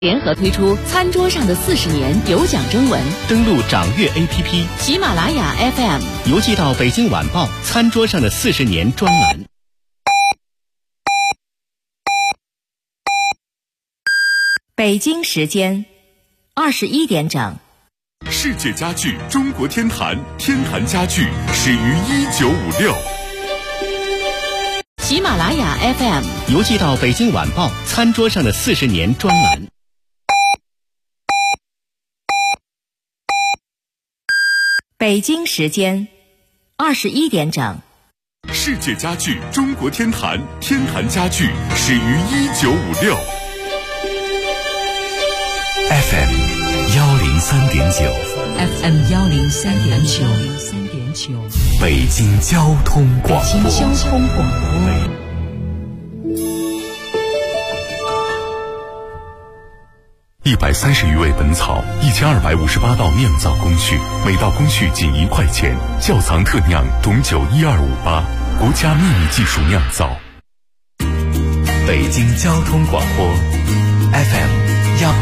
联合推出餐桌上的40年有奖征文， 登录掌阅 APP、 喜马拉雅 FM， 邮寄到北京晚报餐桌上的40年专栏。 北京时间21点整。 世界家具中国天坛，天坛家具始于1956。 喜马拉雅 FM， 邮寄到北京晚报餐桌上的40年专栏。 北京时间21点整。 世界家具中国天坛，天坛家具始于1956。 FM 103.9 FM 103.9， 北京交通广播。130余味本草，1258道酿造工序，每道工序仅1块钱。窖藏特酿董酒12588，国家秘密技术酿造。北京交通广播 FM 1。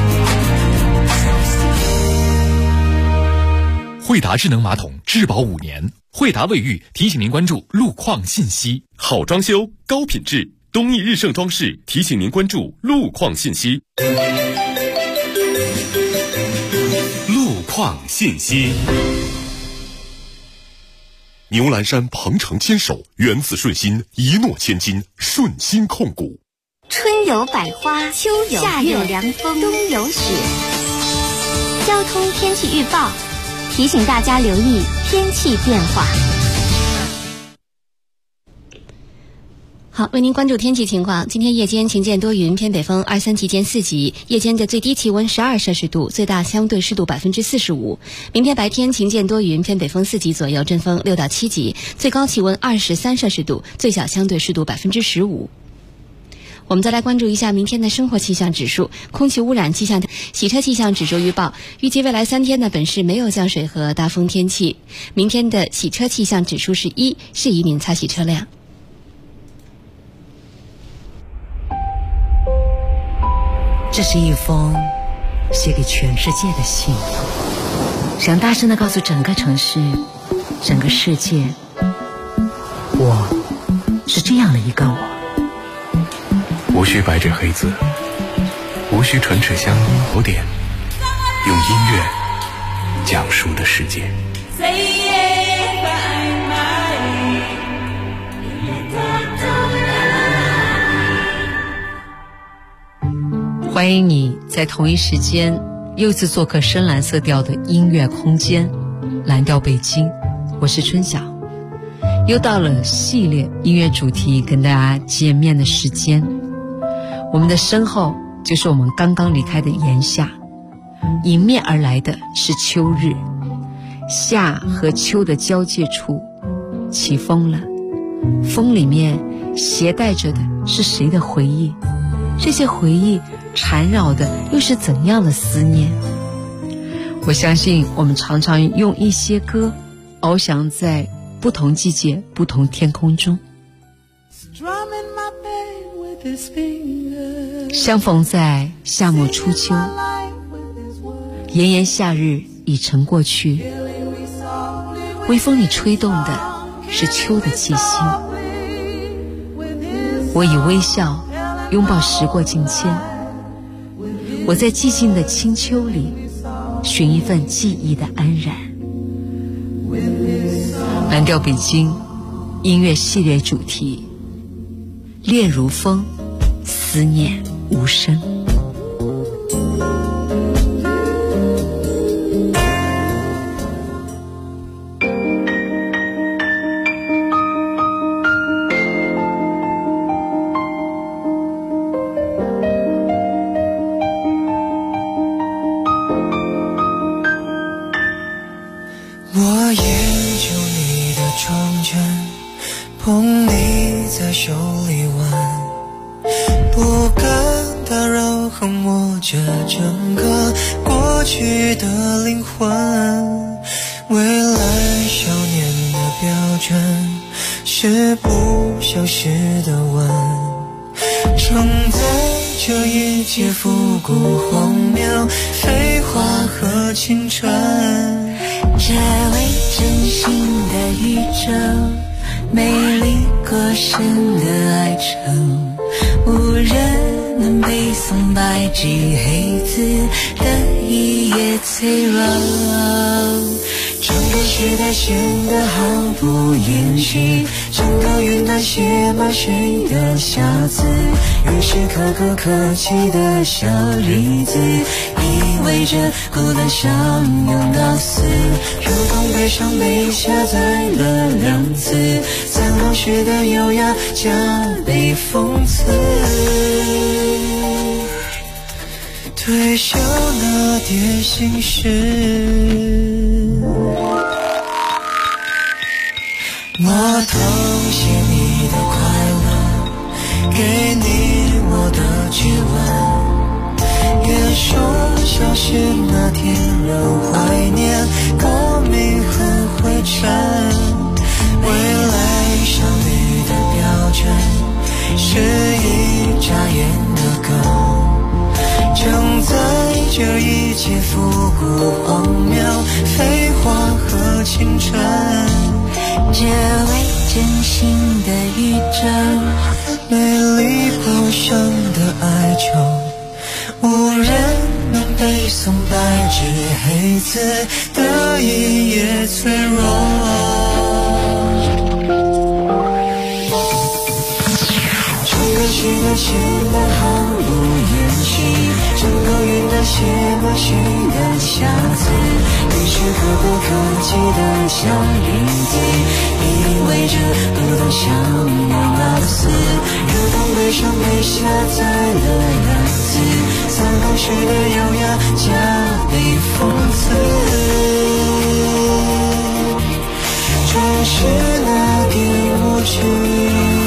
惠达智能马桶质保5年，惠达卫浴提醒您关注路况信息。 好装修，高品质，东义日盛装饰提醒您关注路况信息。路况信息。牛栏山鹏程牵手，缘自顺心，一诺千金，顺心控股。 春有百花，秋有夏有凉风，冬有雪。交通天气预报提醒大家留意天气变化。 好，为您关注天气情况。今天夜间晴见多云，偏北风2、3级间4级，夜间的最低气温12摄氏度，最大相对湿度45%。明天白天晴见多云，偏北风4级左右，阵风6到7级，最高气温23摄氏度，最小相对湿度15%。我们再来关注一下明天的生活气象指数。空气污染气象洗车气象指数预报，预计未来3天呢，本市没有降水和大风天气。明天的洗车气象指数是1，适宜您擦洗车辆。 这是一封写给全世界的信，想大声地告诉整个城市，整个世界，我是这样的一个我。 无需白纸黑字，无需唇齿相依古典，用音乐讲述的世界。 欢迎你在同一时间又一次做客深蓝色调的音乐空间，蓝调北京，我是春晓。又到了系列音乐主题跟大家见面的时间。我们的身后就是我们刚刚离开的炎夏，迎面而来的是秋日，夏和秋的交界处起风了，风里面携带着的是谁的回忆？这些回忆缠绕的又是怎样的思念？我相信我们常常用一些歌翱翔在不同季节不同天空中，相逢在夏末初秋，炎炎夏日已成过去，微风里吹动的是秋的气息。我以微笑拥抱时过境迁，我在寂静的清秋里寻一份记忆的安然。蓝调北京音乐系列主题，恋如风，思念无声。 我研究你的窗前，捧你在手里玩，不敢打扰和摸着整个过去的灵魂。未来少年的标准是不消失的吻，承载这一切复古荒谬，废话和青春。 这位真心的宇宙，美丽过深的哀愁，无人能背诵白纸黑字的一页脆弱。整个时代显得毫不掩饰，整个云端写满谁的瑕疵，于是可歌可泣的小日子，意味着孤单相拥到死，如同悲伤被下载了2次，残留时的优雅加倍讽刺。退休那点心事，我偷写你的快乐，给你我的指纹，也说小学那天仍怀念，过敏和灰尘，未来相遇的标准是一眨眼的歌，正在这一切复古荒谬，废话和青春。这位真心的宇宙，美丽不伤的哀愁，无人能背诵白纸黑字的一页脆弱。整个时代显得毫不掩饰，整个云端写满谁的瑕疵，于是可歌可泣的小日子，意味着孤单相拥到死，如同悲伤被下载了2次，残留时的优雅加倍讽刺。真是那点无知，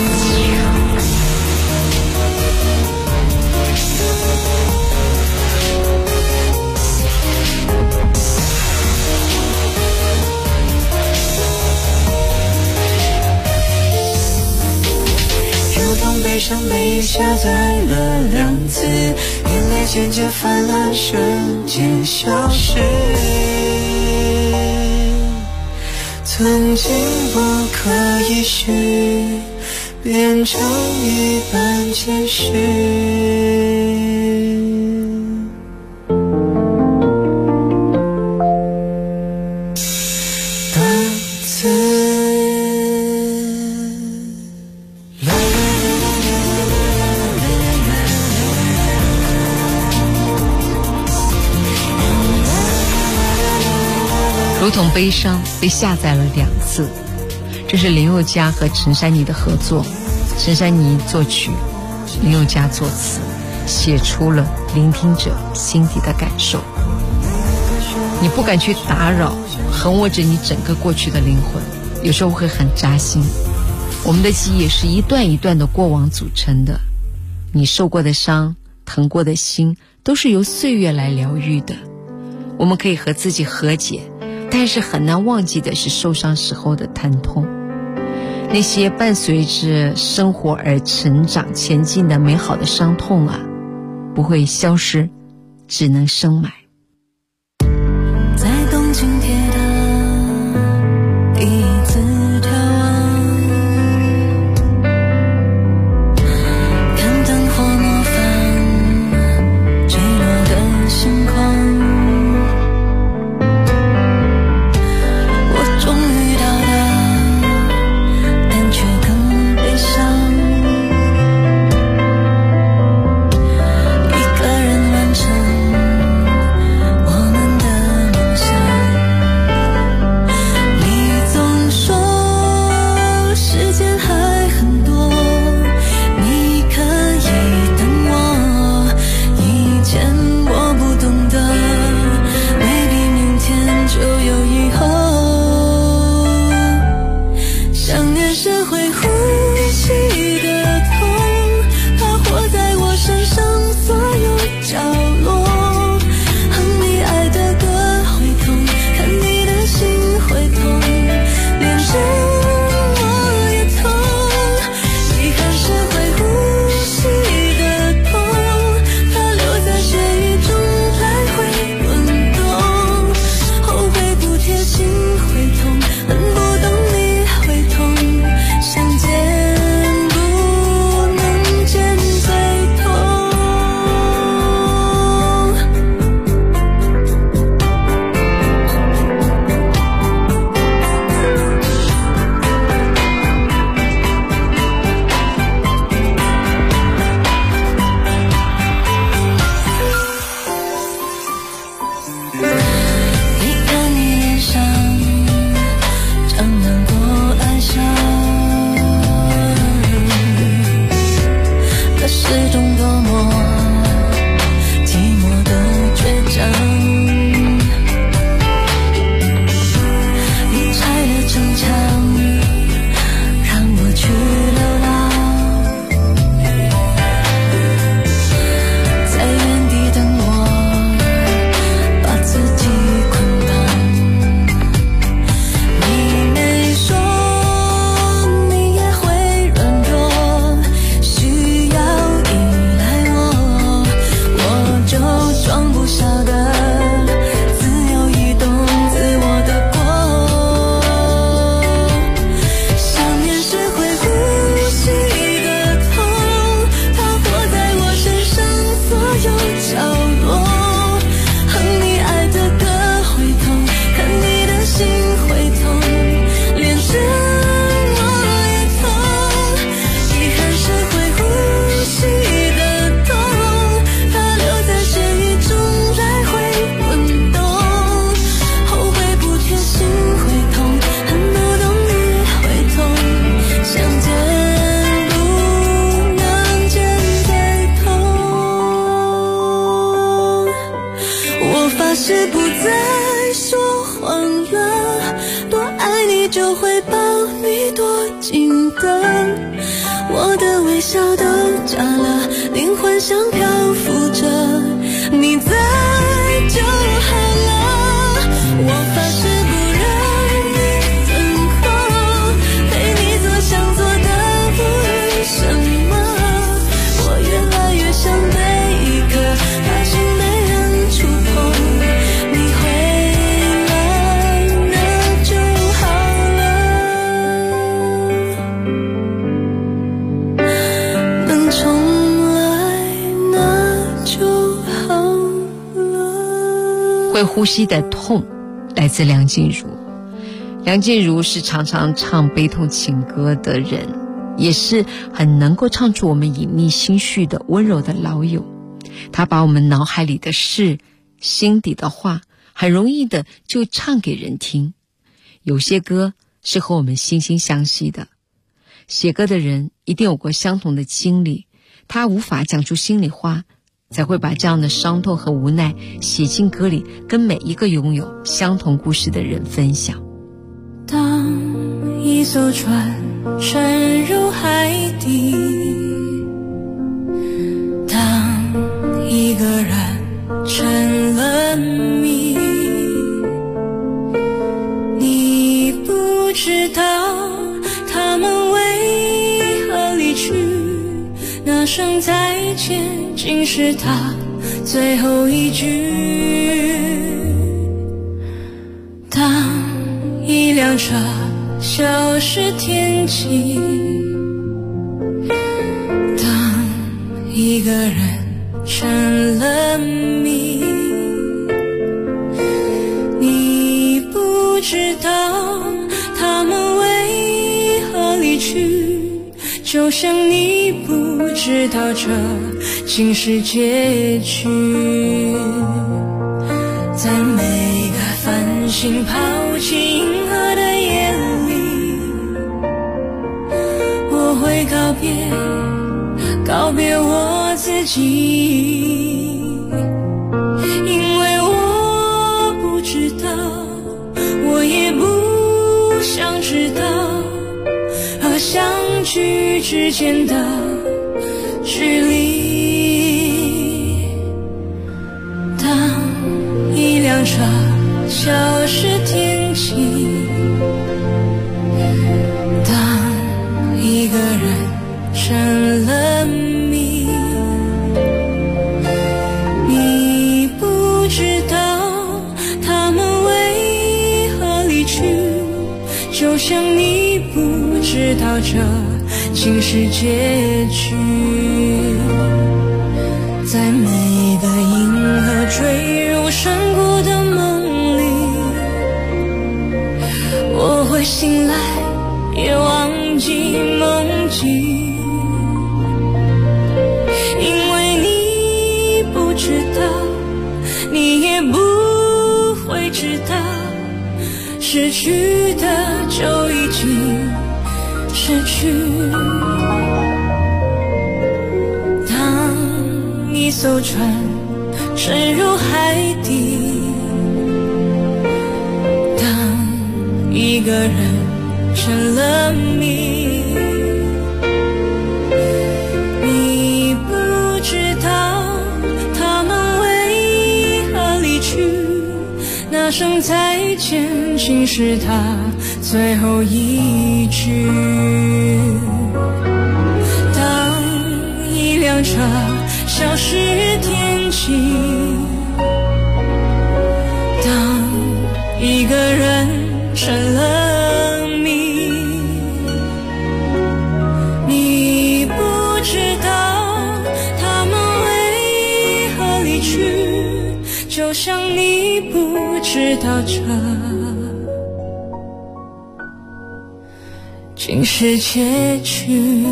悲伤被下载了2次，眼泪渐渐泛滥，瞬间消失。曾经不可一世，变成一般见识。 如同悲伤被下载了2次，这是林宥嘉和陈珊妮的合作，陈珊妮作曲，林宥嘉作词，写出了聆听者心底的感受。你不敢去打扰横握着你整个过去的灵魂，有时候会很扎心。我们的记忆是一段一段的过往组成的，你受过的伤，疼过的心，都是由岁月来疗愈的。我们可以和自己和解，但是很难忘记的是受伤时候的疼痛，那些伴随着生活而成长前进的美好的伤痛啊，不会消失，只能深埋。 在东京铁塔第一次眺望，看灯火模仿坠落的星光，我终于到达，但却更悲伤，一个人完成发誓不再说谎了，多爱你就会抱你多紧的，我的微笑都假了，灵魂像漂浮着，你在就好了，我发誓不让你等候，陪你做想做的不论什么，我越来越想被一颗怕心没人触碰，你回来那就好了，能重来那就好了。 会呼吸的痛来自梁静茹。梁静茹是常常唱悲痛情歌的人，也是很能够唱出我们隐秘心绪的温柔的老友。她把我们脑海里的事、心底的话很容易的就唱给人听。有些歌是和我们惺惺相惜的，写歌的人一定有过相同的经历，他无法讲出心里话，才会把这样的伤痛和无奈写进歌里，跟每一个拥有相同故事的人分享。 当一艘船沉入海底，当一个人成了谜，你不知道他们为何离去，那声再见竟是他最后一句。当一辆车消失天际，当一个人成了谜，你不知道他们为何离去，就像你不知道这竟是结局。在每个繁星抛弃银河的夜里，我会告别我自己，因为我不知道，我也不想知道，和相聚之间的距离。当一辆车消失天际，当一个人成了谜，你不知道他们为何离去，就像你不知道这竟是结局。在每个银河坠入山谷的梦里，我会醒来也忘记梦境，因为你不知道，你也不会知道，失去的就已经失去。当一艘船沉入海底，当一个人成了谜，你不知道他们为何离去，那声再见竟是他最后一句。当一辆车消失天际，当一个人成了谜，你不知道他们为何离去，就像你不知道这竟是结局。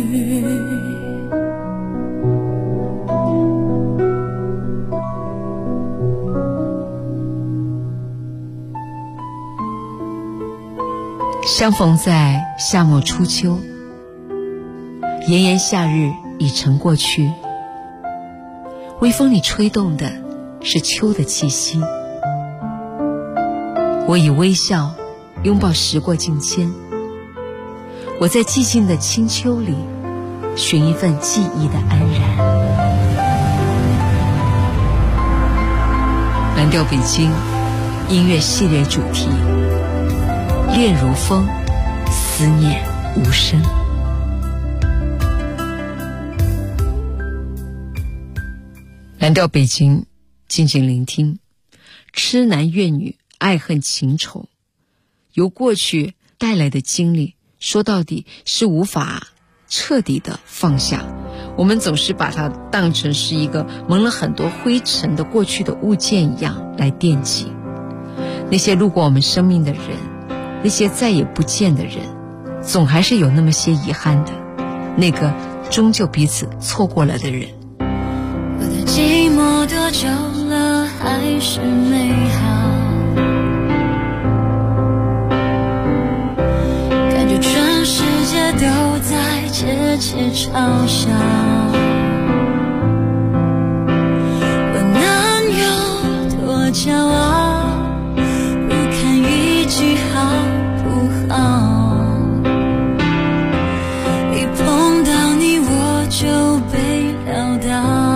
相逢在夏末初秋，炎炎夏日已成过去，微风里吹动的是秋的气息。我以微笑拥抱时过境迁，我在寂静的清秋里寻一份记忆的安然。蓝调北京音乐系列主题，恋如风，思念无声。蓝调北京，静静聆听，痴男怨女，爱恨情仇，由过去带来的经历，说到底是无法彻底的放下。我们总是把它当成是一个蒙了很多灰尘的过去的物件一样来惦记。那些路过我们生命的人，那些再也不见的人，总还是有那么些遗憾的，那个终究彼此错过了的人。 我的寂寞多久了还是美好，感觉全世界都在窃窃嘲笑，我能有多骄傲，不看一句好不好，一碰到你我就被撂倒，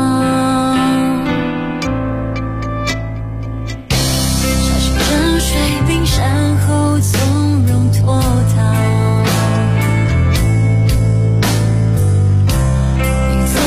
冰山后从容脱逃，名字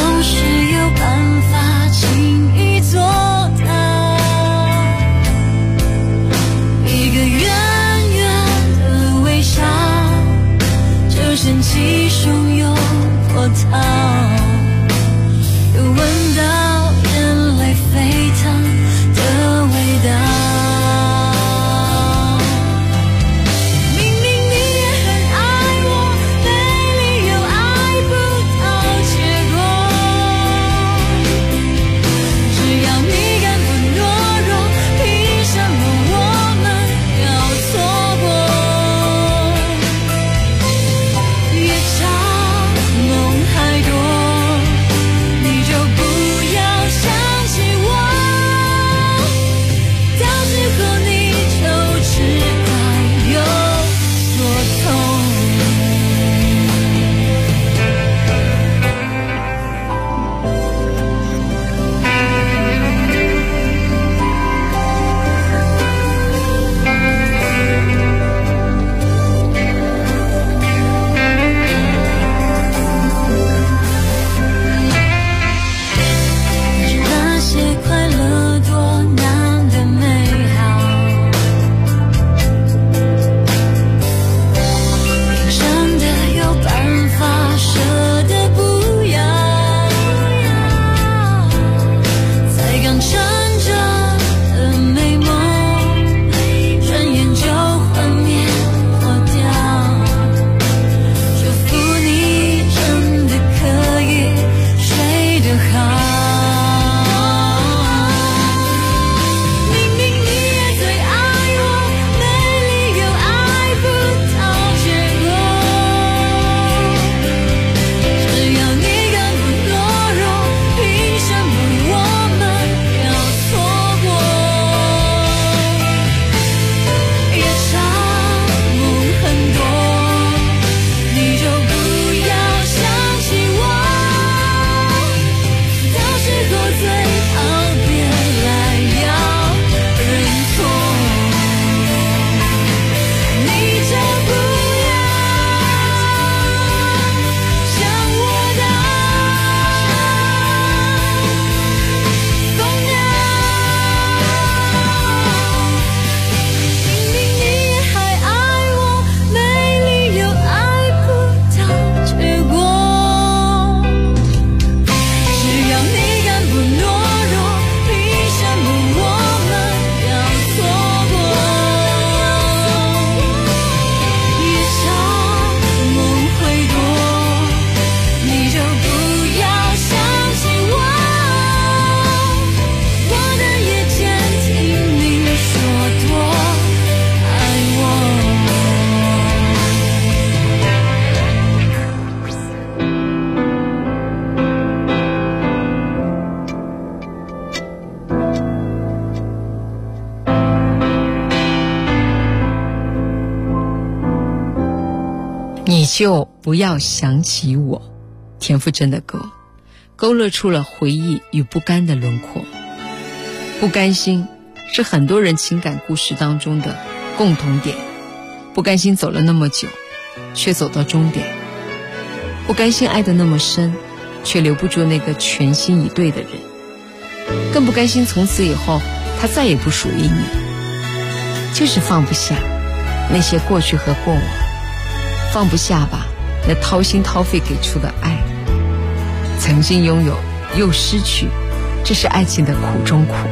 你就不要想起我，田馥甄的歌勾勒出了回忆与不甘的轮廓。不甘心是很多人情感故事当中的共同点，不甘心走了那么久却走到终点，不甘心爱得那么深却留不住那个全心以对的人，更不甘心从此以后他再也不属于你。就是放不下那些过去和过往，放不下吧那掏心掏肺给出的爱，曾经拥有又失去，这是爱情的苦中苦。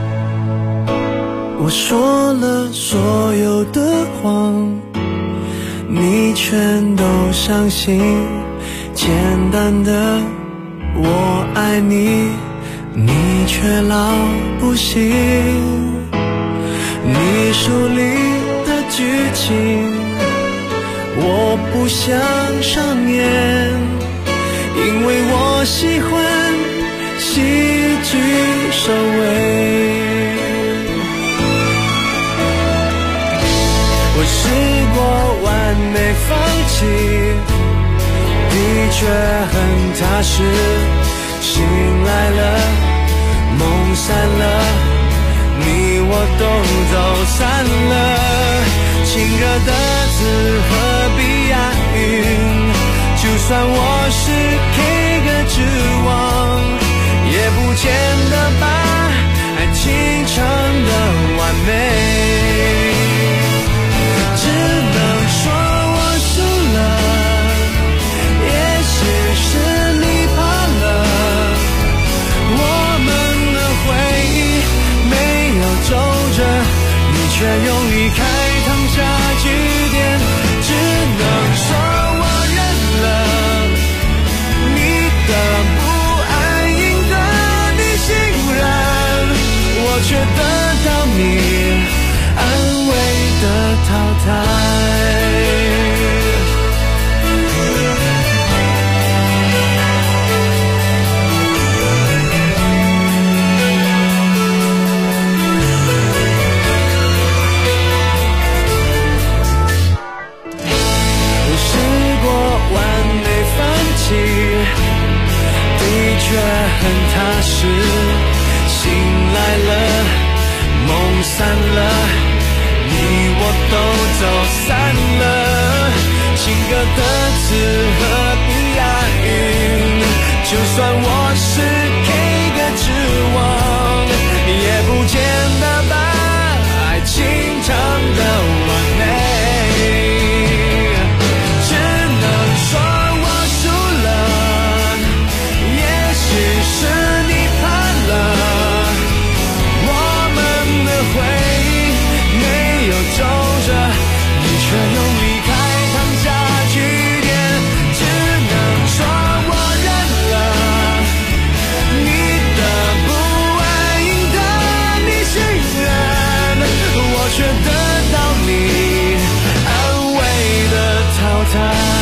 我说了所有的谎，你全都相信，简单的我爱你，你却老不信。你书里的剧情我不想上演，因为我喜欢戏剧收尾。我试过完美放弃，的确很踏实，醒来了，梦散了，你我都走散了。情热的字何必押韵，就算我是 K 歌之王，也不见得把爱情唱得完美。只能说我输了，也许是你怕了，我们的回忆没有皱着，你却用离开烫下句点。只能说我认了，你的不安赢得你欣然，我却得到你安慰的淘汰。我试过完美放弃，的确很踏实，醒来了，梦散了，你我都走散了。情歌的词何必押韵，就算我是 K 歌之王，也不见得把爱情唱得完美。只能说我输了，也许是你怕了，我们的回忆没有皱着，你却用离开烫下句点。只能说我认了，你的不安赢得你欣然，我却得到你安慰的淘汰。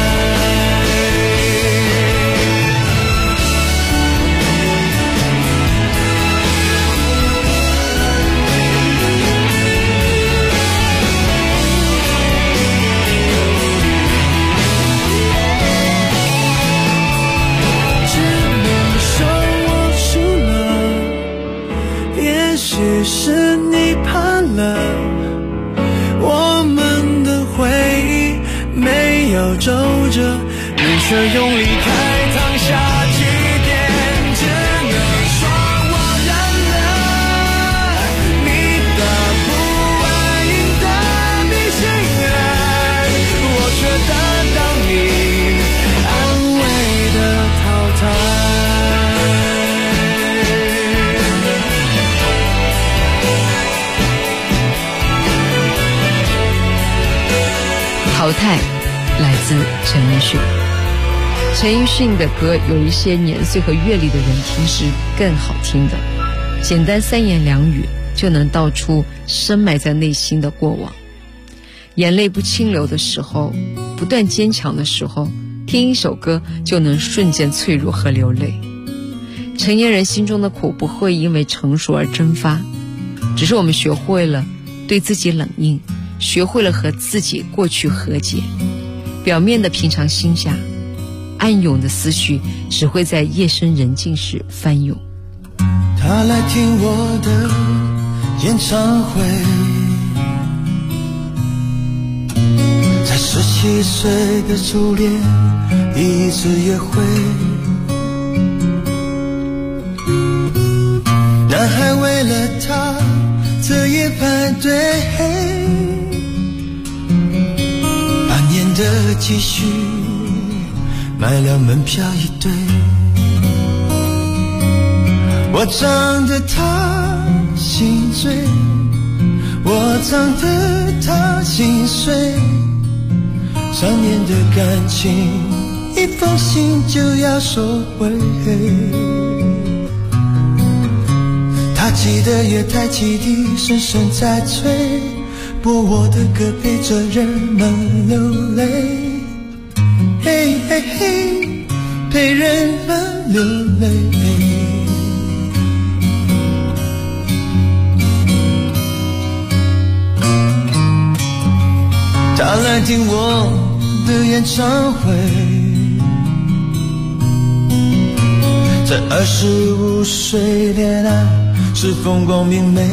也许是你怕了，我们的回忆没有皱着，你却用离开烫下句点。只能说我认了，你的不安赢得你欣然，我却得到你安慰的淘汰。 淘汰来自陈奕迅。陈奕迅的歌有一些年岁和阅历的人听是更好听的，简单三言两语就能道出深埋在内心的过往。眼泪不清流的时候，不断坚强的时候，听一首歌就能瞬间脆弱和流泪。成年人心中的苦不会因为成熟而蒸发，只是我们学会了对自己冷硬，学会了和自己过去和解。 表面的平常心下，暗涌的思绪只会在夜深人静时翻涌。 他来听我的演唱会，在17岁的初恋第一次约会，男孩为了她彻夜排队，半年的积蓄买了门票一对，我唱得他心醉，我唱得他心碎，3年的感情一封信就要收回，他记得月台汽笛声声在催，播我的歌陪着人们流泪，嘿嘿嘿，陪人们流泪。他来听我的演唱会，在25岁恋爱是风光明媚，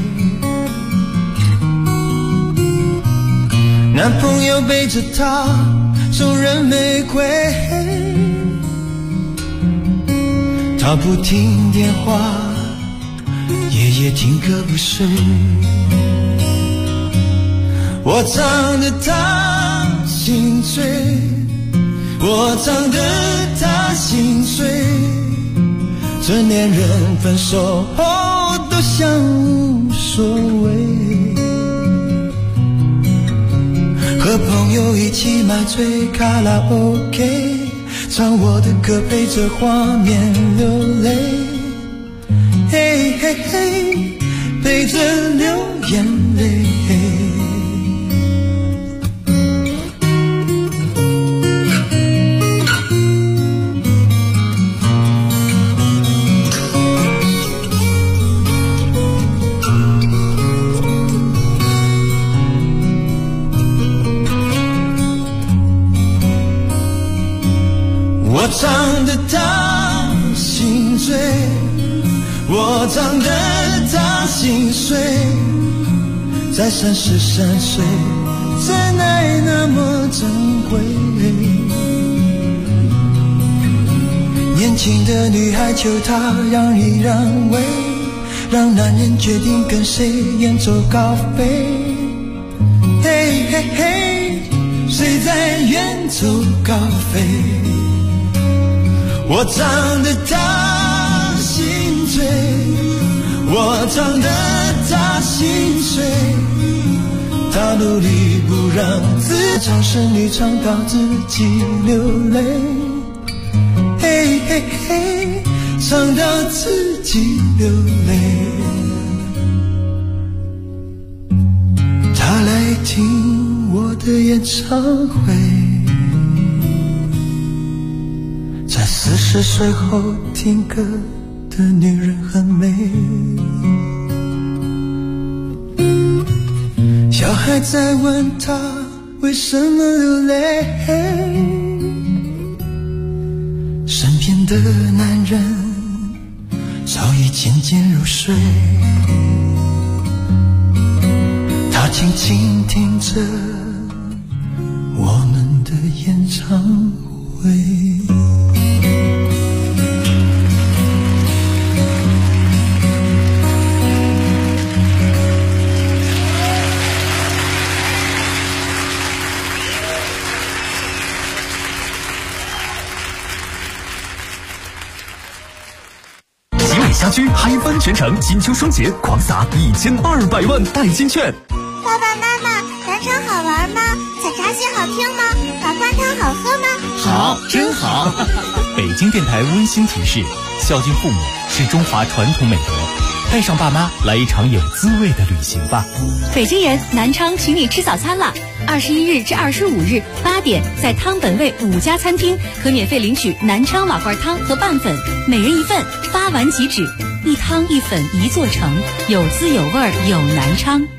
男朋友背着她送人玫瑰，她不听电话，夜夜听歌不睡，我唱得他心醉，我唱得他心碎，成年人分手后都像无所谓，和朋友一起买醉卡拉 OK， 唱我的歌陪着画面流泪，嘿嘿嘿，陪着流眼泪。我唱得他心醉，我唱得他心碎，在33岁真爱那么珍贵，年轻的女孩求他让一让位，让男人决定跟谁远走高飞，嘿嘿嘿，谁在远走高飞，我唱得他心醉，我唱得他心碎，他努力不让自己唱声女唱到自己流泪，嘿嘿嘿，唱到自己流泪，他来听我的演唱会，在40岁后听歌的女人很美，小孩在问她为什么流泪，身边的男人早已渐渐入睡，他静静听着我们的演唱会。 家居嗨翻全城，金秋双节狂撒1200万代金券。 爸爸妈妈，南昌好玩吗？采茶戏好听吗？瓦罐汤好喝吗？ 好，真好。北京电台温馨提示：孝敬父母是中华传统美德，带上爸妈来一场有滋味的旅行吧。 北京人，南昌请你吃早餐了。21日至25日8点，在汤本味5家餐厅可免费领取南昌瓦罐汤和拌粉，每人1份，发完即止。一汤一粉一座城，有滋有味有南昌。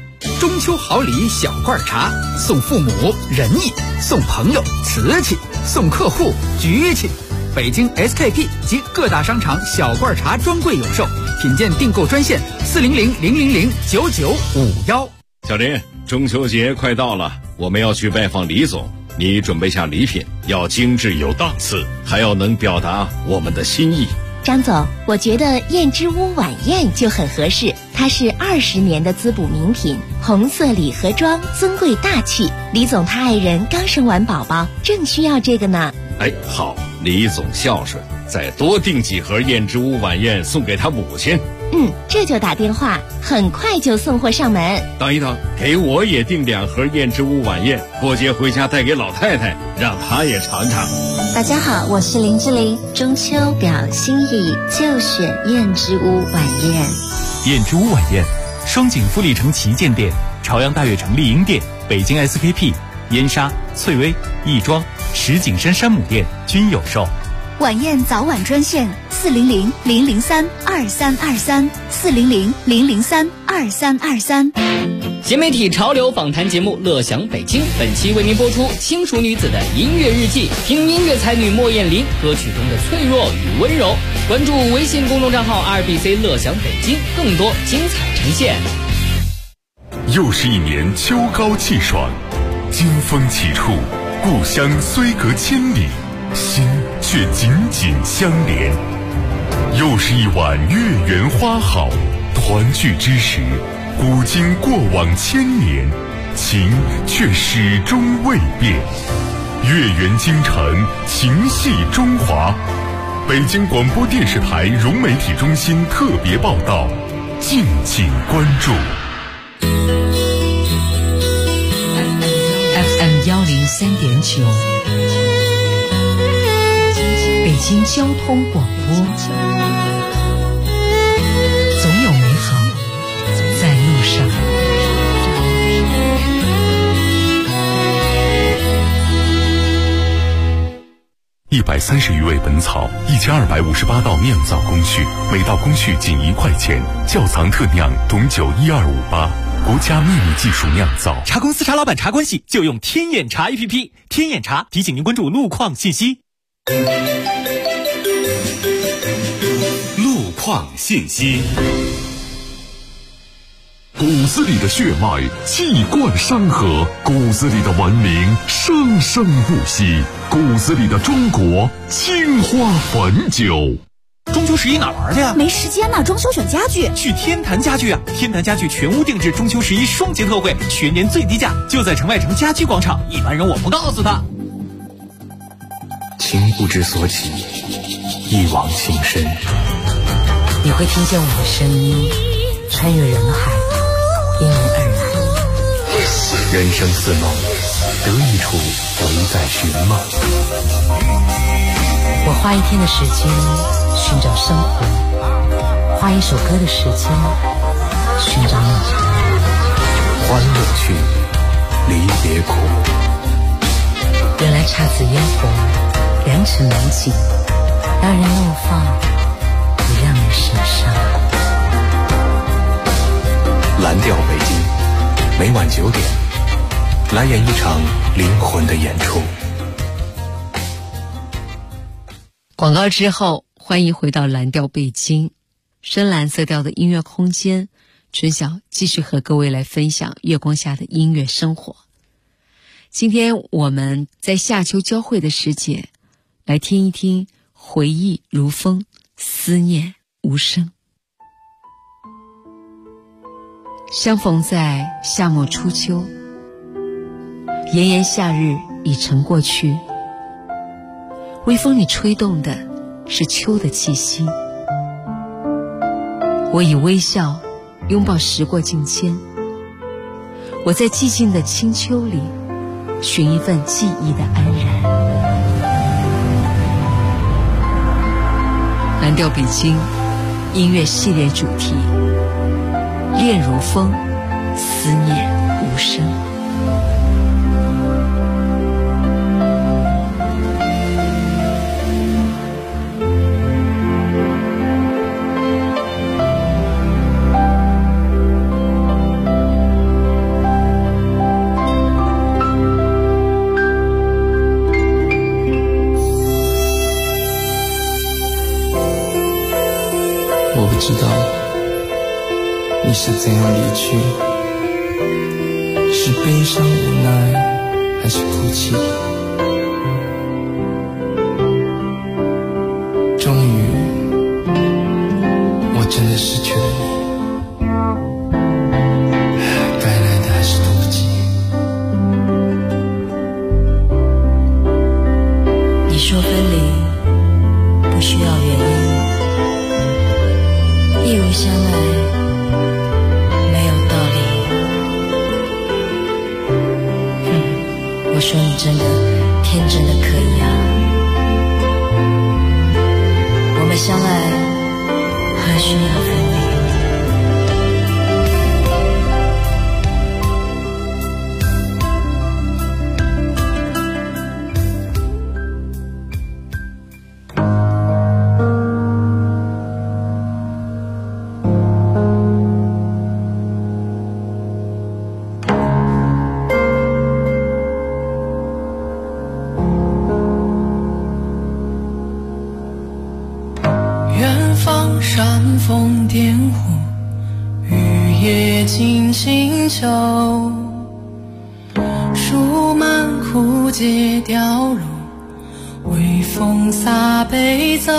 中秋好礼小罐茶，送父母仁义，送朋友瓷器，送客户局气。北京 SKP 及各大商场小罐茶专柜有售，品鉴订购专线400-000-9951。 小林，中秋节快到了，我们要去拜访李总，你准备下礼品，要精致有档次，还要能表达我们的心意。 张总，我觉得燕之屋晚宴就很合适，它是20年的滋补名品，红色礼盒装，尊贵大气。李总他爱人刚生完宝宝，正需要这个呢。 哎，好，李总孝顺，再多订几盒燕之屋晚宴送给他母亲。 这就打电话，很快就送货上门。 等一等，给我也订2盒燕之屋晚宴，过节回家带给老太太，让她也尝尝。 大家好，我是林志玲，中秋表心意就选燕之屋晚宴。 燕之屋晚宴，双井富力城旗舰店、朝阳大悦城丽婴店、北京 SKP、燕莎、翠微、亦庄、石景山山姆店均有售。 晚宴早晚专线400-003-2323，400-003-2323。 新媒体潮流访谈节目《乐享北京》，本期为您播出轻熟女子的音乐日记，听音乐才女莫艳琳歌曲中的脆弱与温柔。关注微信公众账号 2BC 乐享北京，更多精彩呈现。 又是一年秋高气爽，金风起处，故乡虽隔千里，心却紧紧相连。又是一碗月圆花好，团聚之时，古今过往千年，情却始终未变。月圆京城，情系中华。北京广播电视台融媒体中心特别报道，敬请关注。 FM 103.9，北京交通广播，总有美好在路上。 130余味本草，1258道酿造工序，每道工序仅1块钱。窖藏特酿董酒12588，国家秘密技术酿造。 茶公司茶老板茶关系就用天眼茶 APP， 天眼茶提醒您关注路况信息。 路况信息。骨子里的血脉气贯山河，骨子里的文明生生不息，骨子里的中国青花汾酒。 中秋11哪玩去呀？ 没时间呢，中秋选家具， 去天坛家具啊！天坛家具全屋定制中秋11双节特惠，全年最低价，就在城外城家居广场。一般人我不告诉他。 情不知所起，一往情深。 你会听见我的声音穿越人海，因你而来。 人生似梦，得一处唯在寻梦。 我花1天的时间寻找生活，花1首歌的时间寻找你。 欢乐去，离别苦。 原来姹紫嫣红，良辰美景，让人怒放，也让人神伤。 蓝调北京，每晚9点，来演一场灵魂的演出。 广告之后，欢迎回到蓝调北京，深蓝色调的音乐空间。春晓继续和各位来分享月光下的音乐生活。今天我们在夏秋交汇的时节，来听一听回忆如风，思念无声。相逢在夏末初秋，炎炎夏日已成过去，微风里吹动的是秋的气息。我以微笑拥抱时过境迁，我在寂静的清秋里寻一份记忆的安然。蓝调北京音乐系列主题，恋如风，思念无声。 你是怎样离去？是悲伤无奈，还是哭泣？终于，我真的失去了你，该来的还是来不及。 你说分离不需要原因，一如相爱没有道理。我说你真的天真的可以啊，我们相爱何须要分离？ 煽风点火，雨夜惊清秋，树满枯竭凋落，微风洒悲奏。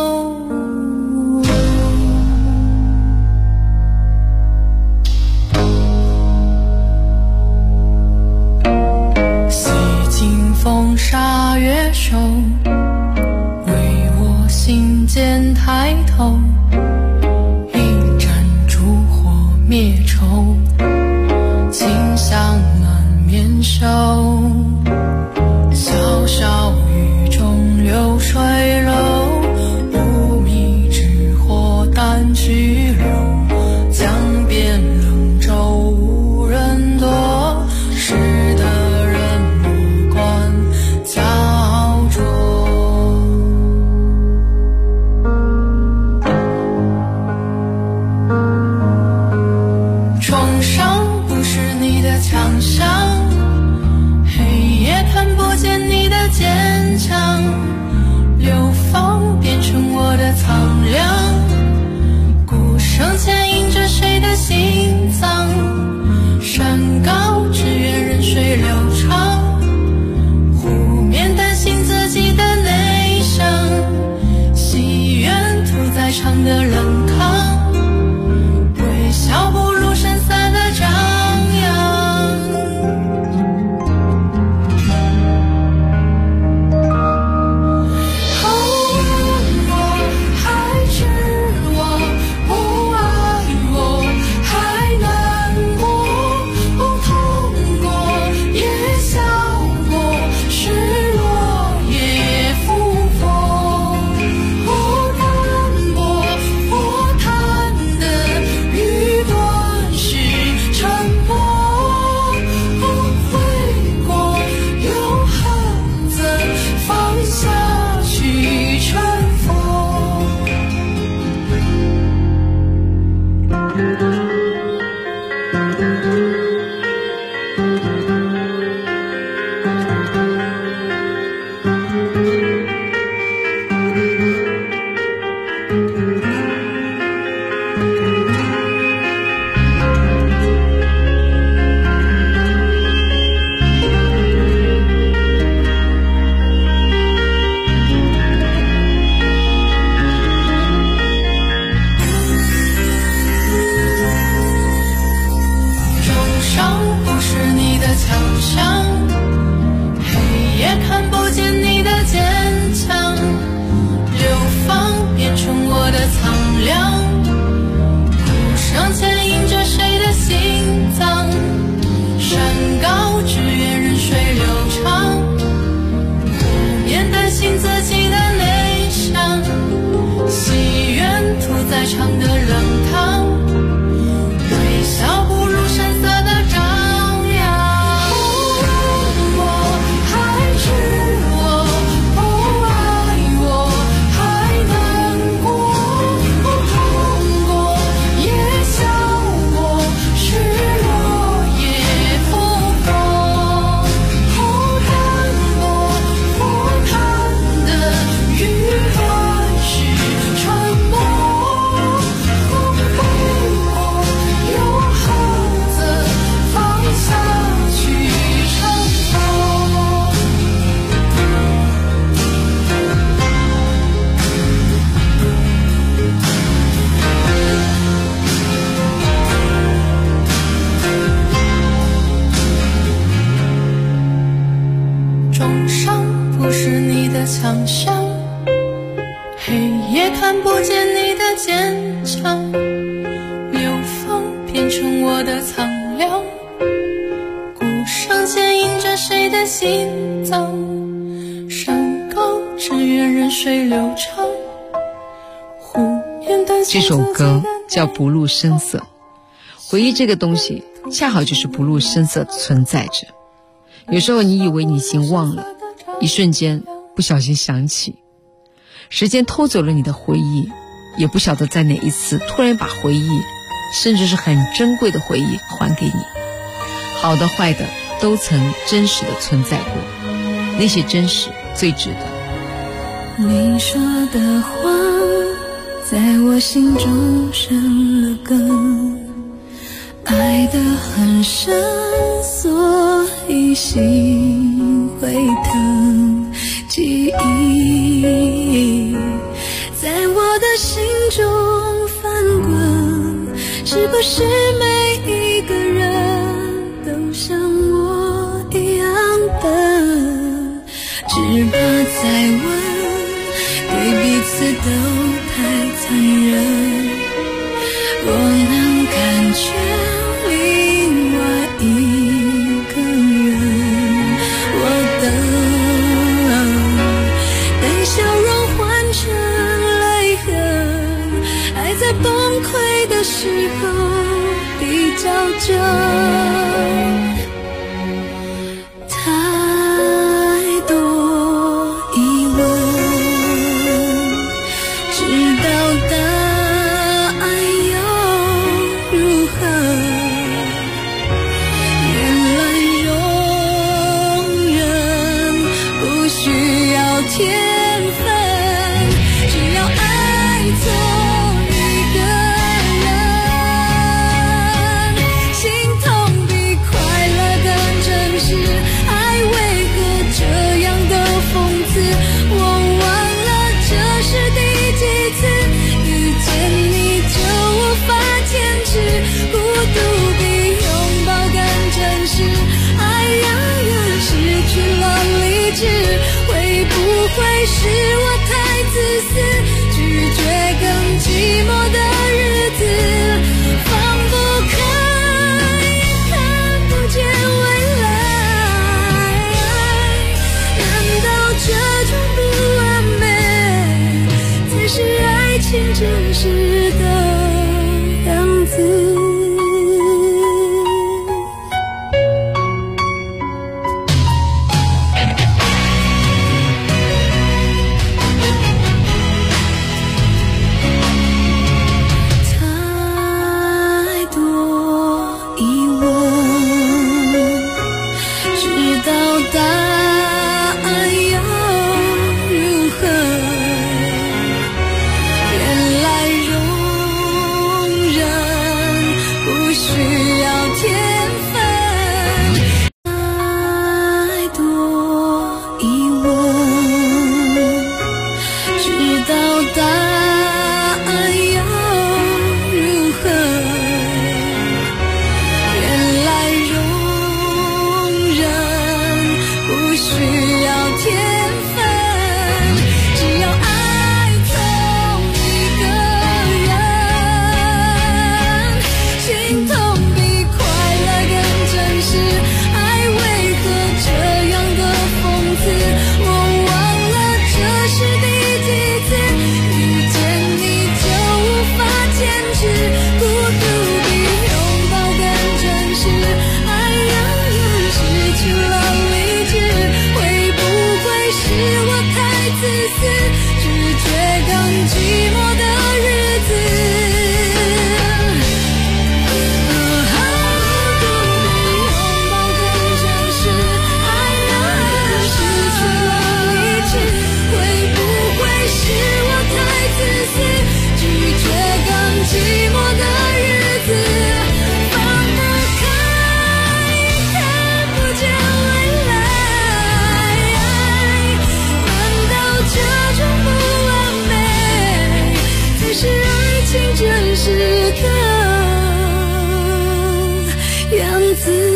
洗尽风沙月瘦，为我心间抬头，一盏烛火灭愁，清香满面袖。小小雨中流水流，无米之火淡去流，江边冷舟无人躲，识得人目光焦灼。窗上不是你的强项，黑夜看不见你的坚想象，黑夜看不见你的坚强，流放变成我的苍凉，鼓声牵引着谁的心脏，山高只愿任水流长，湖面的这首歌叫不露声色。回忆这个东西恰好就是不露声色存在着，有时候你以为你已经忘了，一瞬间不小心想起，时间偷走了你的回忆，也不晓得在哪一次突然把回忆，甚至是很珍贵的回忆还给你。好的坏的都曾真实的存在过，那些真实最值得。 你说的话在我心中生了根，爱得很深，所以心会疼。记忆在我的心中翻滚，是不是每一个人都像我一样笨？只怕再问，对彼此都太残忍。若能感觉另外一个人，我等笑容换成泪痕，爱在崩溃的时候比较真。太多疑问，直到答案又如何？原来容忍不需要天分，只要爱错一个人，心痛比快乐更真实。爱为何这样的讽刺？我忘了这是第几次遇见你就无法坚持，孤独比拥抱更真实。爱让人失去了理智，会不会是我太自私，拒绝更寂寞的日子，放不开也看不见未来。难道这种不完美才是爱情真实的样子？太多疑问，直到答案又如何？原来容忍不需要天分。太多疑问，直到答案又如何？原来容忍不需要天分，只要爱从一个人，心痛比快乐更真实。爱为何这样的讽刺？我忘了这是第几次遇见你就无法坚持，孤独比拥抱更真实。爱让人失去了理智，会不会是我太自私，拒绝更寂寞的日子？孤独比拥抱更真实，爱让人失去了理智，会不会是我太自私，拒绝更寂寞的日子？放不开也看不见未来，难道这种不完美才是爱情真实的样子？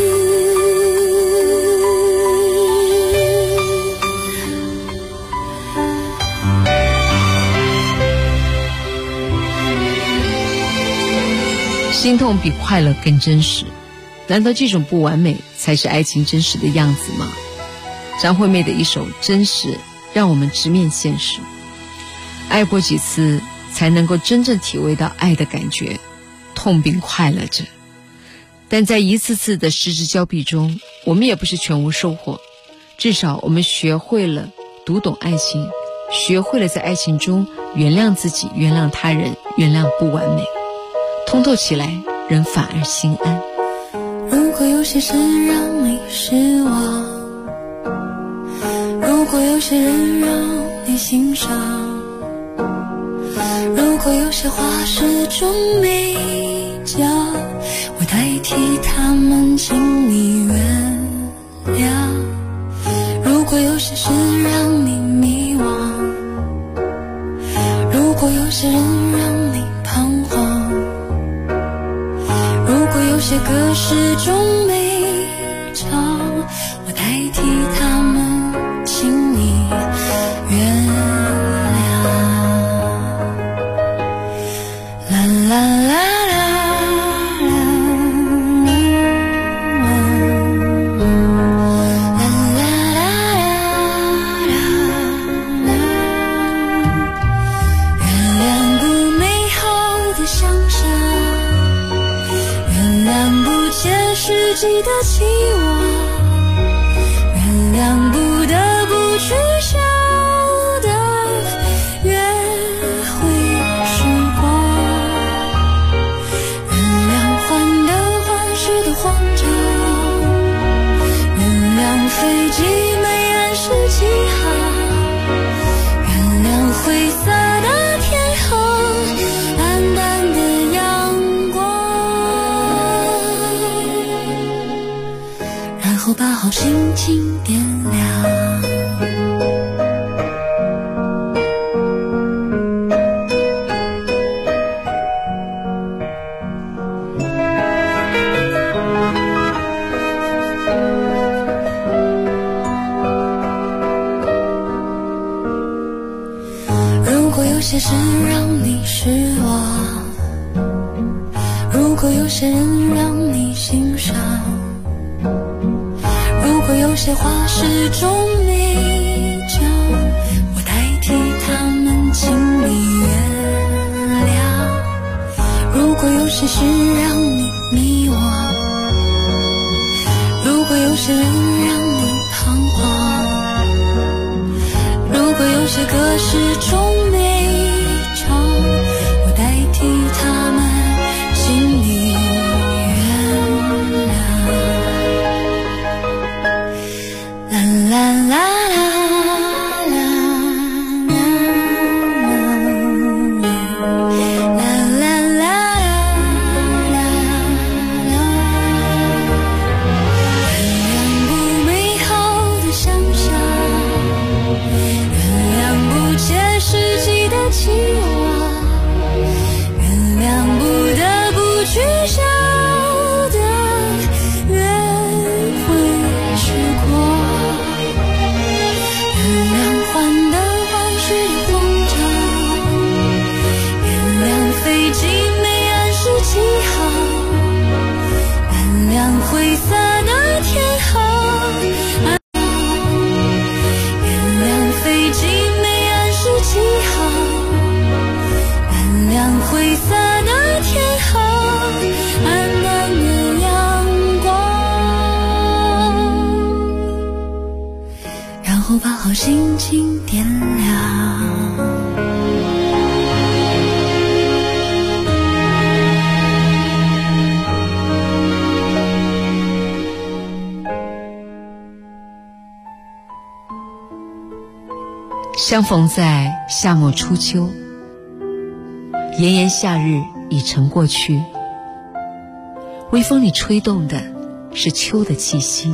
痛比快乐更真实，难道这种不完美才是爱情真实的样子吗？张惠妹的一首《真实》让我们直面现实，爱过几次才能够真正体会到爱的感觉，痛并快乐着。但在一次次的失之交臂中，我们也不是全无收获，至少我们学会了读懂爱情，学会了在爱情中原谅自己，原谅他人，原谅不完美，通透起来人反而心安。 如果有些事让你失望，如果有些人让你欣赏，如果有些话始终没讲，我代替他们请你原谅。如果有些事让你迷惘，如果有些人让你彷徨，如果有些歌始终没唱，我代替他们请你原谅。啦啦啦实际的期望，原谅不得不取消的约会时光，原谅患得患失的慌张，原谅飞机没按时起航，原谅灰色的天空，暗淡的阳光，然后把好心情点亮。如果有些事让你失望，如果有些人让你欣赏，如果有些话始终没讲，我代替他们请你原谅。如果有些事让你迷惘，如果有些人让你彷徨，如果有些歌始终没唱，我代替他们请你原谅。啦啦啦灰色的天空，原谅飞机没按时起航，原谅灰色的天空，暗淡的阳光，然后把好心情点亮。 相逢在夏末初秋，炎炎夏日已成过去，微风里吹动的是秋的气息。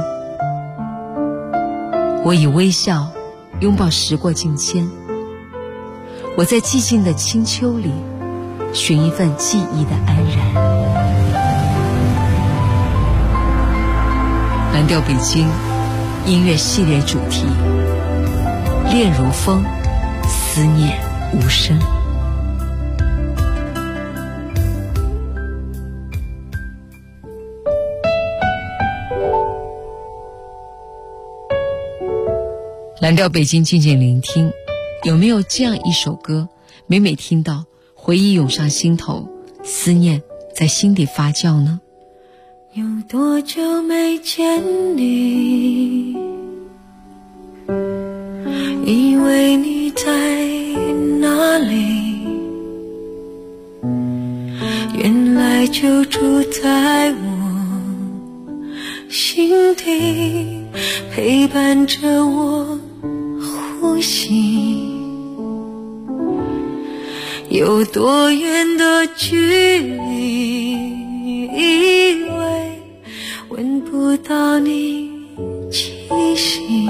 我以微笑拥抱时过境迁，我在寂静的清秋里寻一份记忆的安然。蓝调北京音乐系列主题，恋如风，思念无声。 蓝调北京静静聆听，有没有这样一首歌，每每听到回忆涌上心头，思念在心底发酵呢？ 有多久没见你，以为你在哪里，原来就住在我心底，陪伴着我呼吸。有多远的距离，以为闻不到你气息，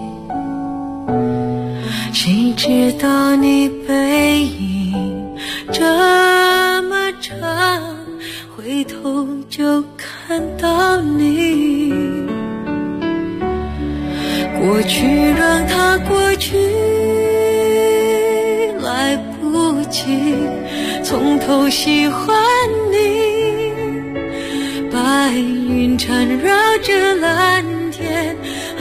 谁知道你背影这么长，回头就看到你。过去让它过去，来不及从头喜欢你。白云缠绕着蓝天，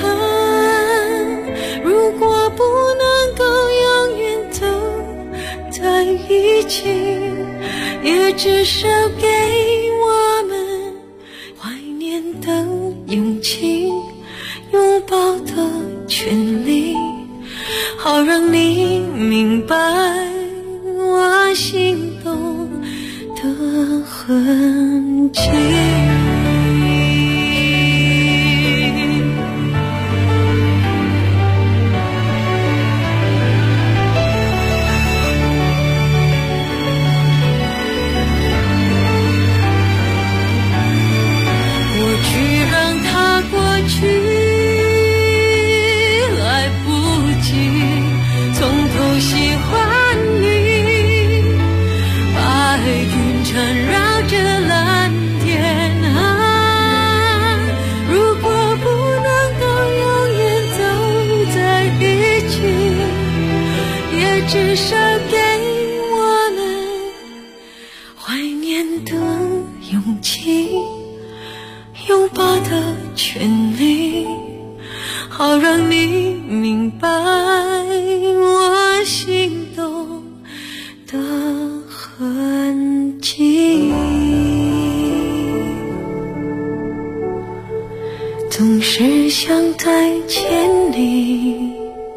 如果不能够永远走在一起，也至少给我们怀念的勇气，拥抱的权利，好让你明白我心动的痕迹。至少给我们怀念的勇气，拥抱的权利，好让你明白我心动的痕迹。总是想再见你，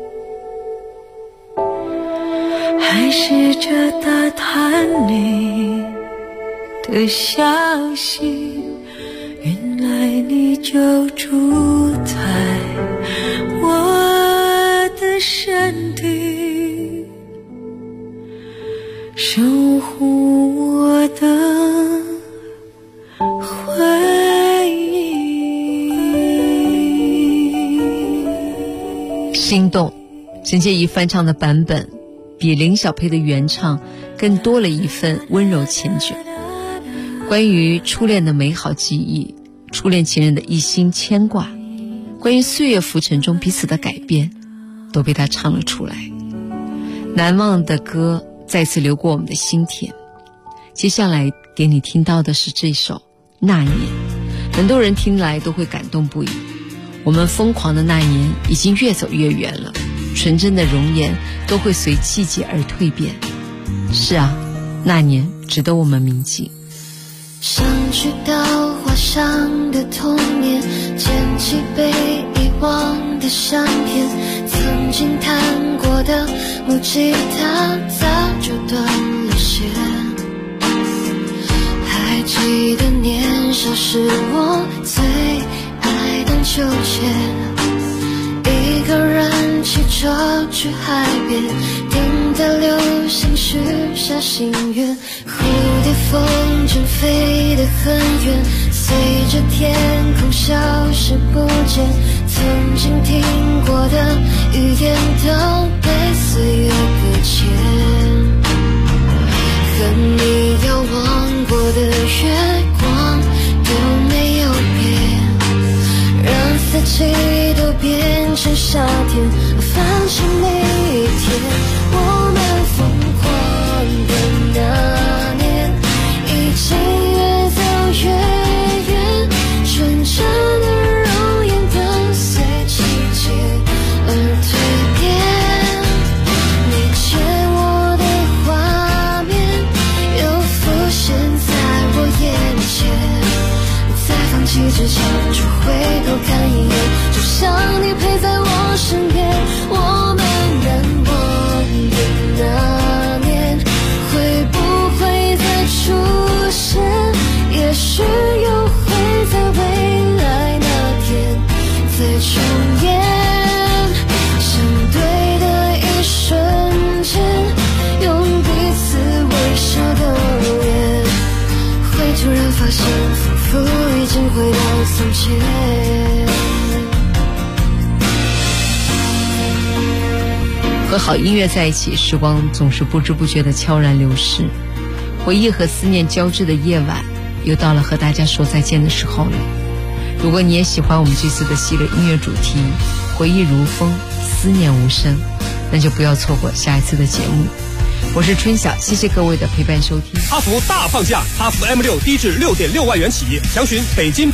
还试着打探你的消息，原来你就住在我的身体，守护我的回忆。 心动，陈洁仪翻唱的版本比林小培的原唱更多了一份温柔缱绻。关于初恋的美好记忆，初恋情人的一心牵挂，关于岁月浮沉中彼此的改变，都被他唱了出来。难忘的歌再次流过我们的心田。接下来给你听到的是这首《那年》，很多人听来都会感动不已。我们疯狂的那年已经越走越远了，纯真的容颜都会随季节而蜕变。是啊，那年值得我们铭记。 想去到画上的童年，捡起被遗忘的相片，曾经弹过的木吉他早就断了线。还记得年少时我最爱荡秋千，一个人骑车去海边，听着流星许下心愿，蝴蝶风筝飞得很远，随着天空消失不见，曾经听过的语言都被岁月搁浅，和你遥望过的月光都没有变，让四季都变成夏天，放弃每一天。我们疯狂的那年已经越走越远，纯真的容颜跟随季节而蜕之前就回头看一眼，就像你陪在我身边。我们难忘的那年会不会再出现？也许又会在未来那天再重演。相对的一瞬间，用彼此微笑的脸，会突然发现仿佛已经回到从前。 和好音乐在一起，时光总是不知不觉地悄然流逝，回忆和思念交织的夜晚，又到了和大家说再见的时候了。如果你也喜欢我们这次的系列音乐主题回忆如风，思念无声，那就不要错过下一次的节目。我是春晓，谢谢各位的陪伴收听。 哈弗大放价，哈弗M6低至6.6万元起，详询北京